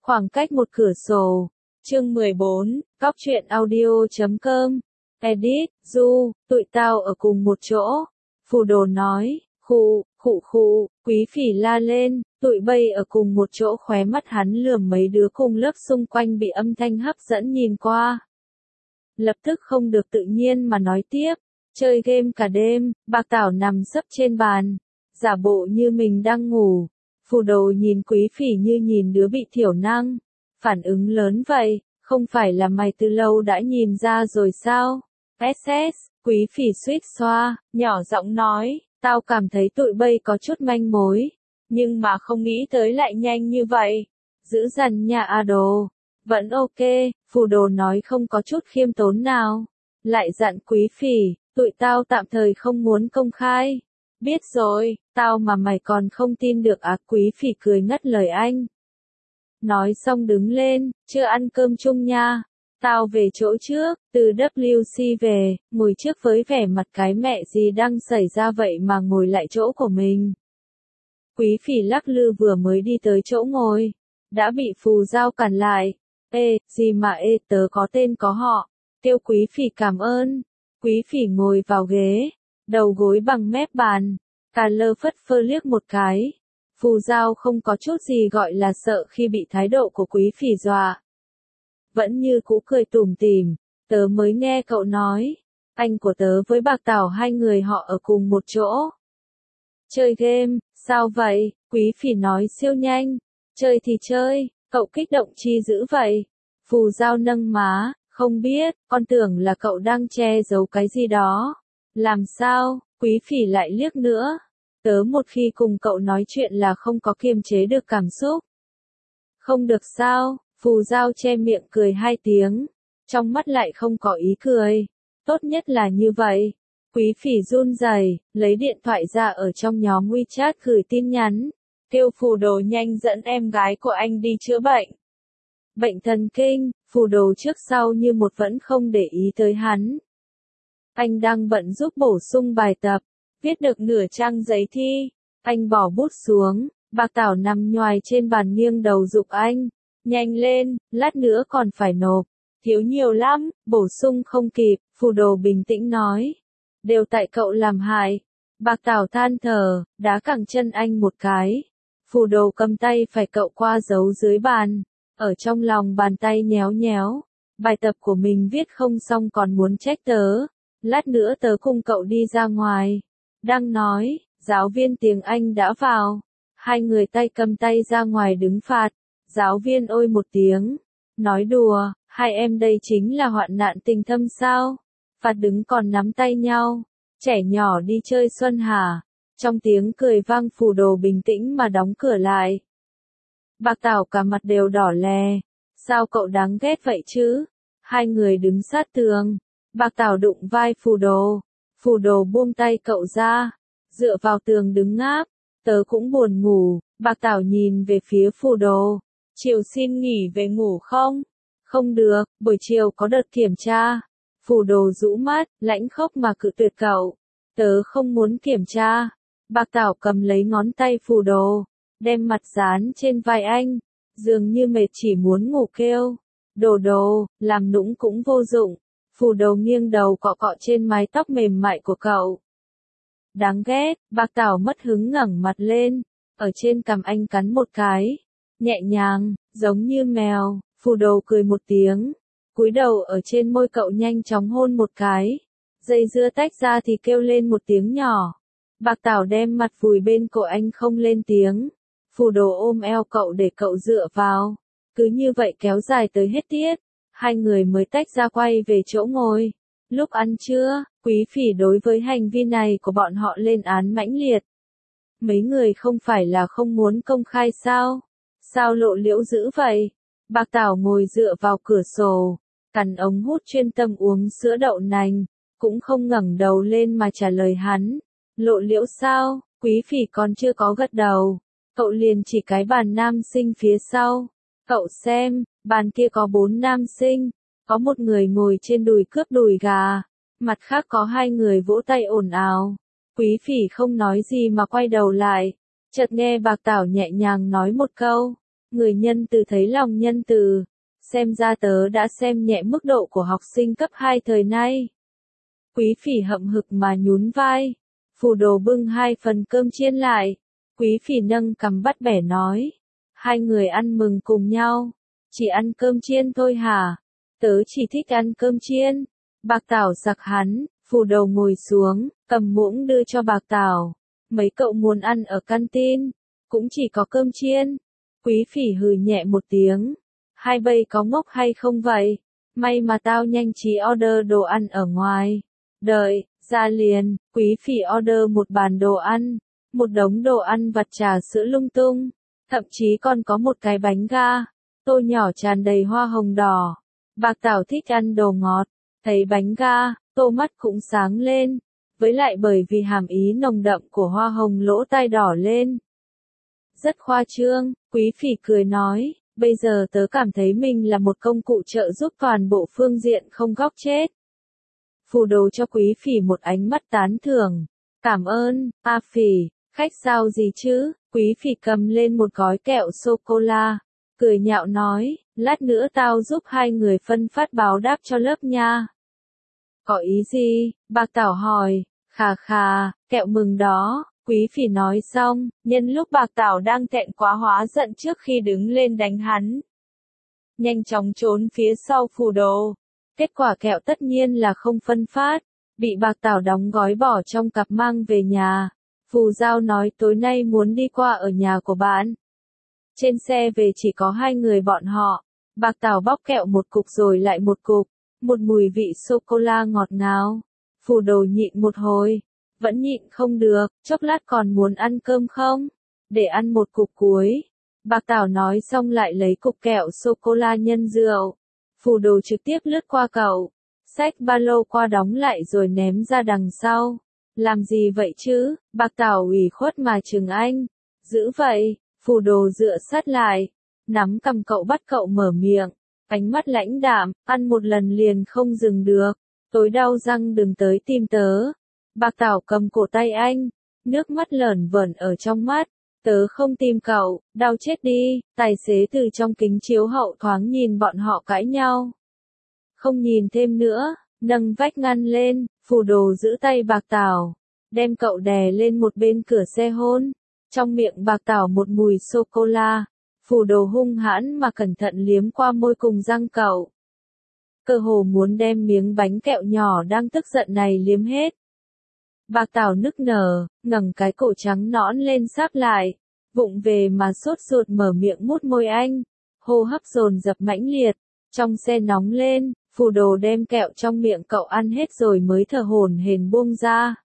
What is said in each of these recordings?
Khoảng cách một cửa sổ. Chương 14, Góc truyện audio.com. Edit, Du, tụi tao ở cùng một chỗ. Phù Đồ nói, khụ, Quý Phỉ la lên, tụi bay ở cùng một chỗ, khóe mắt hắn lườm mấy đứa cùng lớp xung quanh bị âm thanh hấp dẫn nhìn qua. Lập tức không được tự nhiên mà nói tiếp, chơi game cả đêm. Bạc Tảo nằm sấp trên bàn, giả bộ như mình đang ngủ. Phù Đồ nhìn Quý Phỉ như nhìn đứa bị thiểu năng. Phản ứng lớn vậy, không phải là mày từ lâu đã nhìn ra rồi sao? SS, Quý Phỉ suýt xoa, nhỏ giọng nói, tao cảm thấy tụi bay có chút manh mối, nhưng mà không nghĩ tới lại nhanh như vậy. Giữ dằn nha a đồ. Vẫn ok, Phù Đồ nói không có chút khiêm tốn nào. Lại dặn Quý Phỉ, tụi tao tạm thời không muốn công khai. Biết rồi, tao mà mày còn không tin được à? Quý Phỉ cười ngất lời anh. Nói xong đứng lên, chưa ăn cơm chung nha. Tao về chỗ trước, từ WC về, ngồi trước với vẻ mặt cái mẹ gì đang xảy ra vậy mà ngồi lại chỗ của mình. Quý Phỉ lắc lư vừa mới đi tới chỗ ngồi, đã bị Phù Giao cản lại. Ê, gì mà ê, tớ có tên có họ. Kêu Quý Phỉ cảm ơn. Quý Phỉ ngồi vào ghế, đầu gối bằng mép bàn, cà lơ phất phơ liếc một cái. Phù Giao không có chút gì gọi là sợ khi bị thái độ của Quý Phỉ dọa. Vẫn như cũ cười tủm tỉm, tớ mới nghe cậu nói, anh của tớ với Bạc Tảo hai người họ ở cùng một chỗ. Chơi game, sao vậy? Quý Phỉ nói siêu nhanh. Chơi thì chơi, cậu kích động chi dữ vậy? Phù Giao nâng má, không biết, con tưởng là cậu đang che giấu cái gì đó. Làm sao? Quý Phỉ lại liếc nữa. Tớ một khi cùng cậu nói chuyện là không có kiềm chế được cảm xúc. Không được sao? Phù Giao che miệng cười hai tiếng, trong mắt lại không có ý cười. Tốt nhất là như vậy. Quý Phỉ run rẩy, lấy điện thoại ra ở trong nhóm WeChat gửi tin nhắn, kêu Phù Đồ nhanh dẫn em gái của anh đi chữa bệnh. Bệnh thần kinh. Phù Đồ trước sau như một vẫn không để ý tới hắn. Anh đang bận giúp bổ sung bài tập, viết được nửa trang giấy thi. Anh bỏ bút xuống, Bạc Tảo nằm nhoài trên bàn nghiêng đầu giục anh. Nhanh lên, lát nữa còn phải nộp. Thiếu nhiều lắm, bổ sung không kịp. Phù Đồ bình tĩnh nói. Đều tại cậu làm hại. Bạc Tảo than thở, đá cẳng chân anh một cái. Phù Đồ cầm tay phải cậu qua giấu dưới bàn. Ở trong lòng bàn tay nhéo nhéo. Bài tập của mình viết không xong còn muốn trách tớ. Lát nữa tớ cùng cậu đi ra ngoài. Đang nói, giáo viên tiếng Anh đã vào. Hai người tay cầm tay ra ngoài đứng phạt. Giáo viên ôi một tiếng. Nói đùa, hai em đây chính là hoạn nạn tình thâm sao? Phạt đứng còn nắm tay nhau. Trẻ nhỏ đi chơi xuân hả? Trong tiếng cười vang. Phù Đồ bình tĩnh mà đóng cửa lại. Bạc Tảo cả mặt đều đỏ lè. Sao cậu đáng ghét vậy chứ? Hai người đứng sát tường. Bạc Tảo đụng vai Phù Đồ. Phù Đồ buông tay cậu ra, dựa vào tường đứng ngáp. Tớ cũng buồn ngủ. Bạc Tảo nhìn về phía Phù Đồ. Chiều xin nghỉ về ngủ không? Không được, buổi chiều có đợt kiểm tra. Phù Đồ rũ mắt, lãnh khốc mà cự tuyệt cậu. Tớ không muốn kiểm tra. Bạc Tảo cầm lấy ngón tay Phù Đồ, đem mặt dán trên vai anh, dường như mệt chỉ muốn ngủ kêu. Đồ đồ, làm nũng cũng vô dụng. Phù Đồ nghiêng đầu cọ cọ trên mái tóc mềm mại của cậu. Đáng ghét. Bạc Tảo mất hứng ngẩng mặt lên, ở trên cằm anh cắn một cái. Nhẹ nhàng, giống như mèo. Phù Đồ cười một tiếng, cúi đầu ở trên môi cậu nhanh chóng hôn một cái. Dây dưa tách ra thì kêu lên một tiếng nhỏ. Bạc Tảo đem mặt vùi bên cổ anh không lên tiếng. Phù Đồ ôm eo cậu để cậu dựa vào. Cứ như vậy kéo dài tới hết tiết. Hai người mới tách ra quay về chỗ ngồi. Lúc ăn trưa, Quý Phỉ đối với hành vi này của bọn họ lên án mãnh liệt. Mấy người không phải là không muốn công khai sao? Sao lộ liễu dữ vậy? Bạc Tảo ngồi dựa vào cửa sổ, cắn ống hút chuyên tâm uống sữa đậu nành, cũng không ngẩng đầu lên mà trả lời hắn. Lộ liễu sao? Quý Phỉ còn chưa có gật đầu. Cậu liền chỉ cái bàn nam sinh phía sau. Cậu xem, bàn kia có 4 nam sinh. Có một người ngồi trên đùi cướp đùi gà. Mặt khác có hai người vỗ tay ồn ào. Quý Phỉ không nói gì mà quay đầu lại. Chợt nghe Bạc Tảo nhẹ nhàng nói một câu. Người nhân từ thấy lòng nhân từ. Xem ra tớ đã xem nhẹ mức độ của học sinh cấp 2 thời nay. Quý phỉ hậm hực mà nhún vai. Phù đồ bưng 2 phần cơm chiên lại. Quý phỉ nâng cằm bắt bẻ nói. Hai người ăn mừng cùng nhau. Chỉ ăn cơm chiên thôi hả? Tớ chỉ thích ăn cơm chiên. Bạc Tảo giặc hắn. Phù đồ ngồi xuống, cầm muỗng đưa cho Bạc Tảo. Mấy cậu muốn ăn ở canteen, cũng chỉ có cơm chiên. Quý phỉ hừ nhẹ một tiếng. Hai bây có ngốc hay không vậy? May mà tao nhanh trí order đồ ăn ở ngoài. Đợi, ra liền, quý phỉ order một bàn đồ ăn. Một đống đồ ăn vặt trà sữa lung tung. Thậm chí còn có một cái bánh ga. Tô nhỏ tràn đầy hoa hồng đỏ. Bạc Tảo thích ăn đồ ngọt. Thấy bánh ga, tô mắt cũng sáng lên. Với lại bởi vì hàm ý nồng đậm của hoa hồng lỗ tai đỏ lên. Rất khoa trương, quý phỉ cười nói, bây giờ tớ cảm thấy mình là một công cụ trợ giúp toàn bộ phương diện không góc chết. Phù đồ cho quý phỉ một ánh mắt tán thưởng. Cảm ơn, A phỉ, khách sao gì chứ, quý phỉ cầm lên một gói kẹo sô-cô-la. Cười nhạo nói, lát nữa tao giúp hai người phân phát báo đáp cho lớp nha. Có ý gì? Bạc Tảo hỏi. Khà khà, kẹo mừng đó. Quý phỉ nói xong, nhân lúc Bạc Tảo đang thẹn quá hóa giận trước khi đứng lên đánh hắn. Nhanh chóng trốn phía sau phù đồ. Kết quả kẹo tất nhiên là không phân phát. Bị Bạc Tảo đóng gói bỏ trong cặp mang về nhà. Phù Giao nói tối nay muốn đi qua ở nhà của bạn. Trên xe về chỉ có hai người bọn họ. Bạc Tảo bóc kẹo một cục rồi lại một cục. Một mùi vị sô-cô-la ngọt ngào. Phù đồ nhịn một hồi. Vẫn nhịn không được, chốc lát còn muốn ăn cơm không? Để ăn một cục cuối. Bạc Tảo nói xong lại lấy cục kẹo sô-cô-la nhân rượu. Phù đồ trực tiếp lướt qua cậu. Xách ba lô qua đóng lại rồi ném ra đằng sau. Làm gì vậy chứ? Bạc Tảo ủy khuất mà chừng anh. Giữ vậy, phù đồ dựa sát lại. Nắm cầm cậu bắt cậu mở miệng. Ánh mắt lãnh đạm, ăn một lần liền không dừng được. Tối đau răng đừng tới tìm tớ. Bạc Tảo cầm cổ tay anh. Nước mắt lởn vởn ở trong mắt. Tớ không tìm cậu, đau chết đi. Tài xế từ trong kính chiếu hậu thoáng nhìn bọn họ cãi nhau. Không nhìn thêm nữa, nâng vách ngăn lên, phù đồ giữ tay Bạc Tảo. Đem cậu đè lên một bên cửa xe hôn. Trong miệng Bạc Tảo một mùi sô-cô-la. Phù đồ hung hãn mà cẩn thận liếm qua môi cùng răng cậu. Cơ hồ muốn đem miếng bánh kẹo nhỏ đang tức giận này liếm hết. Bạc Tảo nức nở, ngẩng cái cổ trắng nõn lên sáp lại. Vụng về mà sốt ruột mở miệng mút môi anh. Hô hấp dồn dập mãnh liệt. Trong xe nóng lên, phù đồ đem kẹo trong miệng cậu ăn hết rồi mới thở hổn hển buông ra.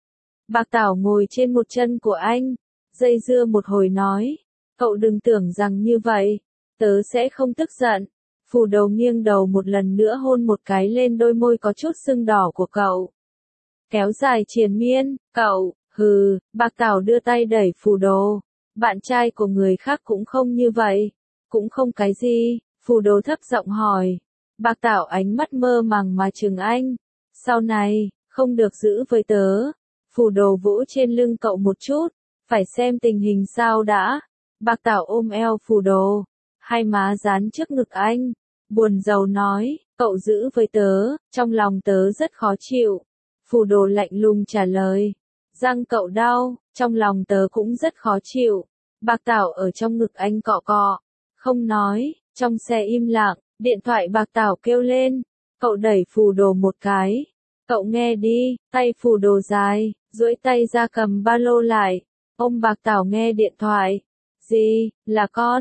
Bạc Tảo ngồi trên một chân của anh. Dây dưa một hồi nói. Cậu đừng tưởng rằng như vậy. Tớ sẽ không tức giận. Phù đồ nghiêng đầu một lần nữa hôn một cái lên đôi môi có chút sưng đỏ của cậu. Kéo dài triền miên, cậu, hừ, Bạc Tảo đưa tay đẩy phù đồ. Bạn trai của người khác cũng không như vậy. Cũng không cái gì, phù đồ thấp giọng hỏi. Bạc Tảo ánh mắt mơ màng mà chừng anh. Sau này, không được giữ với tớ. Phù đồ vỗ trên lưng cậu một chút. Phải xem tình hình sao đã. Bạc Tảo ôm eo phù đồ. Hai má dán trước ngực anh. Buồn rầu nói, cậu giữ với tớ, trong lòng tớ rất khó chịu. Phù đồ lạnh lùng trả lời. Răng cậu đau, trong lòng tớ cũng rất khó chịu. Bạc Tảo ở trong ngực anh cọ cọ. Không nói, trong xe im lặng, điện thoại Bạc Tảo kêu lên. Cậu đẩy phù đồ một cái. Cậu nghe đi, tay phù đồ dài, duỗi tay ra cầm ba lô lại. Ôm Bạc Tảo nghe điện thoại. Gì, là con,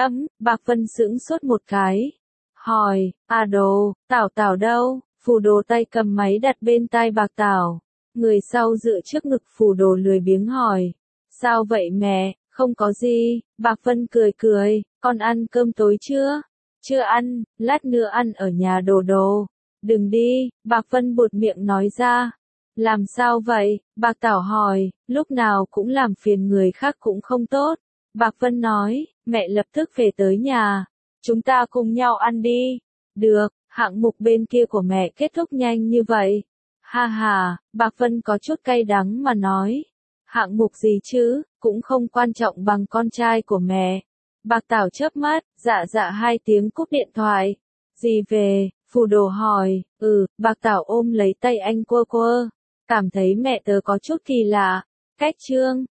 Bạc Vân sững sốt một cái. Hỏi, à đồ, Tảo Tảo đâu? Phù đồ tay cầm máy đặt bên tai Bạc Tảo. Người sau dựa trước ngực phù đồ lười biếng hỏi. Sao vậy mẹ, không có gì, Bạc Vân cười cười, con ăn cơm tối chưa? Chưa ăn, lát nữa ăn ở nhà đồ đồ. Đừng đi, Bạc Vân buột miệng nói ra. Làm sao vậy? Bạc Tảo hỏi, lúc nào cũng làm phiền người khác cũng không tốt. Bạc Vân nói, mẹ lập tức về tới nhà. Chúng ta cùng nhau ăn đi. Được, hạng mục bên kia của mẹ kết thúc nhanh như vậy. Ha ha, Bạc Vân có chút cay đắng mà nói. Hạng mục gì chứ, cũng không quan trọng bằng con trai của mẹ. Bạc Tảo chớp mắt, dạ hai tiếng cúp điện thoại. Dì về, Phù Đồ hỏi, Bạc Tảo ôm lấy tay anh quơ quơ. Cảm thấy mẹ tớ có chút kỳ lạ. Cách Trương,